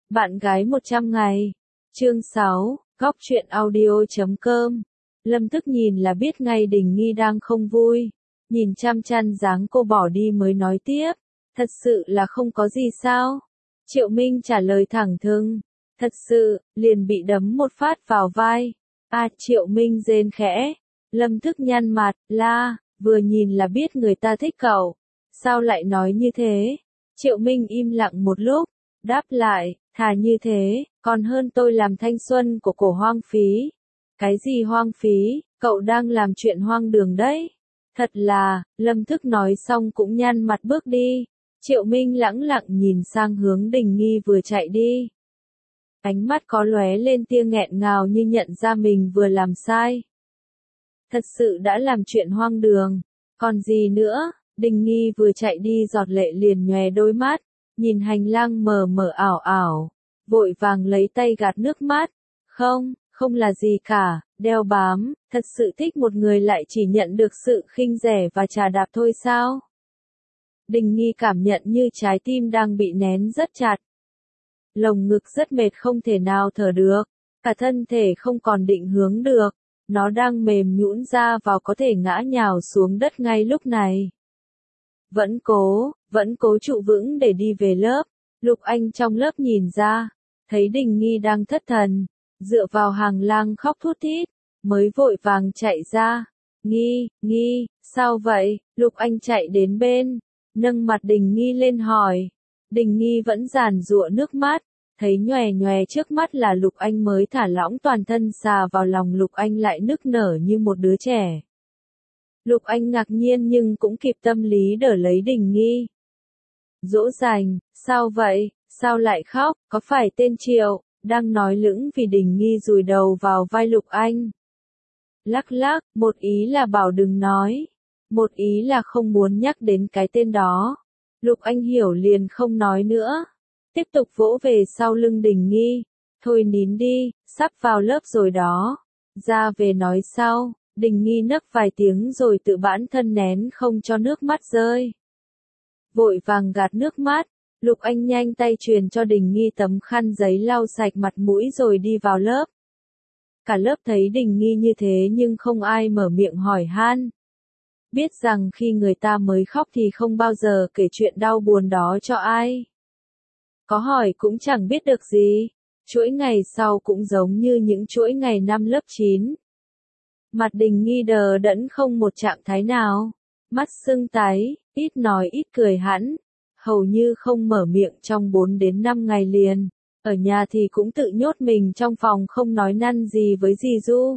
Bạn gái 100 ngày. Chương 6, góc truyện audio.com. Lâm Thức nhìn là biết ngay Đình Nghi đang không vui. Nhìn chăm chăm dáng cô bỏ đi mới nói tiếp. Thật sự là không có gì sao? Triệu Minh trả lời thẳng thừng. Thật sự, liền bị đấm một phát vào vai. Triệu Minh rên khẽ. Lâm Thức nhăn mặt, la, vừa nhìn là biết người ta thích cậu. Sao lại nói như thế? Triệu Minh im lặng một lúc, đáp lại, thà như thế, còn hơn tôi làm thanh xuân của cổ hoang phí. Cái gì hoang phí, cậu đang làm chuyện hoang đường đấy. Thật là, Lâm Thức nói xong cũng nhăn mặt bước đi. Triệu Minh lẳng lặng nhìn sang hướng Đình Nghi vừa chạy đi. Ánh mắt có lóe lên tia nghẹn ngào như nhận ra mình vừa làm sai. Thật sự đã làm chuyện hoang đường, còn gì nữa? Đình Nghi vừa chạy đi giọt lệ liền nhòe đôi mắt, nhìn hành lang mờ mờ ảo ảo, vội vàng lấy tay gạt nước mắt. Không là gì cả, đeo bám, thật sự thích một người lại chỉ nhận được sự khinh rẻ và chà đạp thôi sao? Đình Nghi cảm nhận như trái tim đang bị nén rất chặt. Lồng ngực rất mệt không thể nào thở được, cả thân thể không còn định hướng được, nó đang mềm nhũn ra vào có thể ngã nhào xuống đất ngay lúc này. Vẫn cố trụ vững để đi về lớp. Lục Anh trong lớp nhìn ra, thấy Đình Nghi đang thất thần, dựa vào hàng lang khóc thút thít, mới vội vàng chạy ra. Nghi, sao vậy? Lục Anh chạy đến bên, nâng mặt Đình Nghi lên hỏi. Đình Nghi vẫn giàn giụa nước mắt, thấy nhòe nhòe trước mắt là Lục Anh mới thả lỏng toàn thân xà vào lòng Lục Anh lại nức nở như một đứa trẻ. Lục Anh ngạc nhiên nhưng cũng kịp tâm lý đỡ lấy Đình Nghi. Dỗ dành, sao vậy, sao lại khóc, có phải tên Triệu, đang nói lững vì Đình Nghi dùi đầu vào vai Lục Anh. Lắc, một ý là bảo đừng nói, một ý là không muốn nhắc đến cái tên đó. Lục Anh hiểu liền không nói nữa, tiếp tục vỗ về sau lưng Đình Nghi. Thôi nín đi, sắp vào lớp rồi đó, ra về nói sau. Đình Nghi nấc vài tiếng rồi tự bản thân nén không cho nước mắt rơi. Vội vàng gạt nước mắt, Lục Anh nhanh tay truyền cho Đình Nghi tấm khăn giấy lau sạch mặt mũi rồi đi vào lớp. Cả lớp thấy Đình Nghi như thế nhưng không ai mở miệng hỏi han. Biết rằng khi người ta mới khóc thì không bao giờ kể chuyện đau buồn đó cho ai. Có hỏi cũng chẳng biết được gì. Chuỗi ngày sau cũng giống như những chuỗi ngày năm lớp 9. Mặt Đình Nghi đờ đẫn không một trạng thái nào, mắt sưng tái, ít nói ít cười hẳn, hầu như không mở miệng trong 4 đến 5 ngày liền. Ở nhà thì cũng tự nhốt mình trong phòng không nói năn gì với dì Du.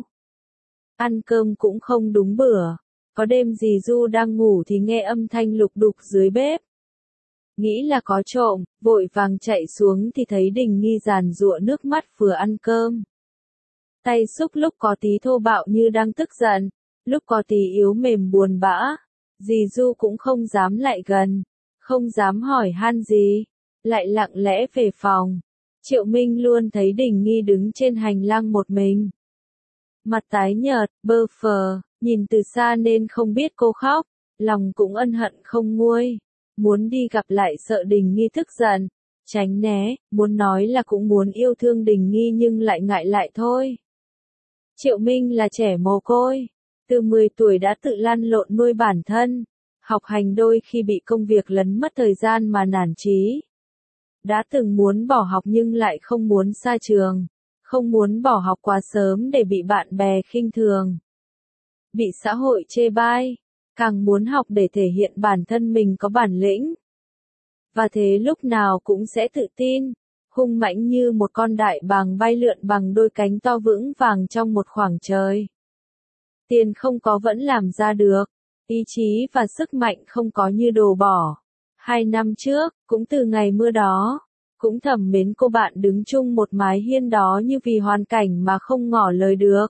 Ăn cơm cũng không đúng bữa, có đêm dì Du đang ngủ thì nghe âm thanh lục đục dưới bếp. Nghĩ là có trộm, vội vàng chạy xuống thì thấy Đình Nghi giàn giụa nước mắt vừa ăn cơm. Tay xúc lúc có tí thô bạo như đang tức giận, lúc có tí yếu mềm buồn bã. Dì Du cũng không dám lại gần, không dám hỏi han gì, lại lặng lẽ về phòng. Triệu Minh luôn thấy Đình Nghi đứng trên hành lang một mình. Mặt tái nhợt, bơ phờ, nhìn từ xa nên không biết cô khóc, lòng cũng ân hận không nguôi. Muốn đi gặp lại sợ Đình Nghi tức giận, tránh né, muốn nói là cũng muốn yêu thương Đình Nghi nhưng lại ngại lại thôi. Triệu Minh là trẻ mồ côi, từ 10 tuổi đã tự lăn lộn nuôi bản thân, học hành đôi khi bị công việc lấn mất thời gian mà nản chí. Đã từng muốn bỏ học nhưng lại không muốn xa trường, không muốn bỏ học quá sớm để bị bạn bè khinh thường, bị xã hội chê bai, càng muốn học để thể hiện bản thân mình có bản lĩnh. Và thế lúc nào cũng sẽ tự tin, hung mãnh như một con đại bàng bay lượn bằng đôi cánh to vững vàng trong một khoảng trời. Tiền không có vẫn làm ra được, ý chí và sức mạnh không có như đồ bỏ. 2 năm trước, cũng từ ngày mưa đó, cũng thầm mến cô bạn đứng chung một mái hiên đó như vì hoàn cảnh mà không ngỏ lời được.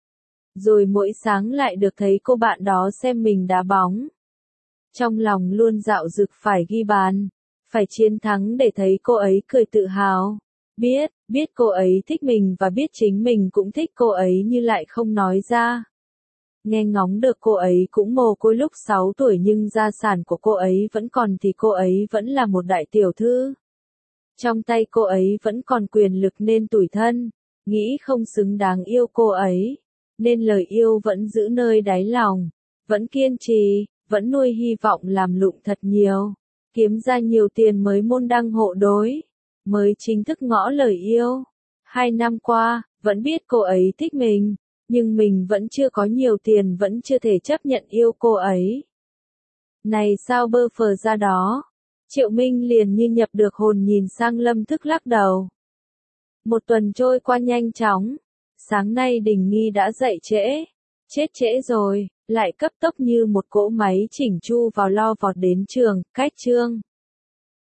Rồi mỗi sáng lại được thấy cô bạn đó xem mình đá bóng. Trong lòng luôn dạo dực phải ghi bàn, phải chiến thắng để thấy cô ấy cười tự hào. Biết cô ấy thích mình và biết chính mình cũng thích cô ấy nhưng lại không nói ra. Nghe ngóng được cô ấy cũng mồ côi lúc 6 tuổi nhưng gia sản của cô ấy vẫn còn thì cô ấy vẫn là một đại tiểu thư. Trong tay cô ấy vẫn còn quyền lực nên tủi thân, nghĩ không xứng đáng yêu cô ấy, nên lời yêu vẫn giữ nơi đáy lòng, vẫn kiên trì, vẫn nuôi hy vọng làm lụng thật nhiều, kiếm ra nhiều tiền mới môn đăng hộ đối, mới chính thức ngỏ lời yêu. 2 năm qua, vẫn biết cô ấy thích mình, nhưng mình vẫn chưa có nhiều tiền, vẫn chưa thể chấp nhận yêu cô ấy. Này sao bơ phờ ra đó? Triệu Minh liền như nhập được hồn nhìn sang Lâm Thức lắc đầu. Một tuần trôi qua nhanh chóng. Sáng nay Đình Nghi đã dậy trễ. Chết trễ rồi, lại cấp tốc như một cỗ máy chỉnh chu vào lo vọt đến trường, cách chương.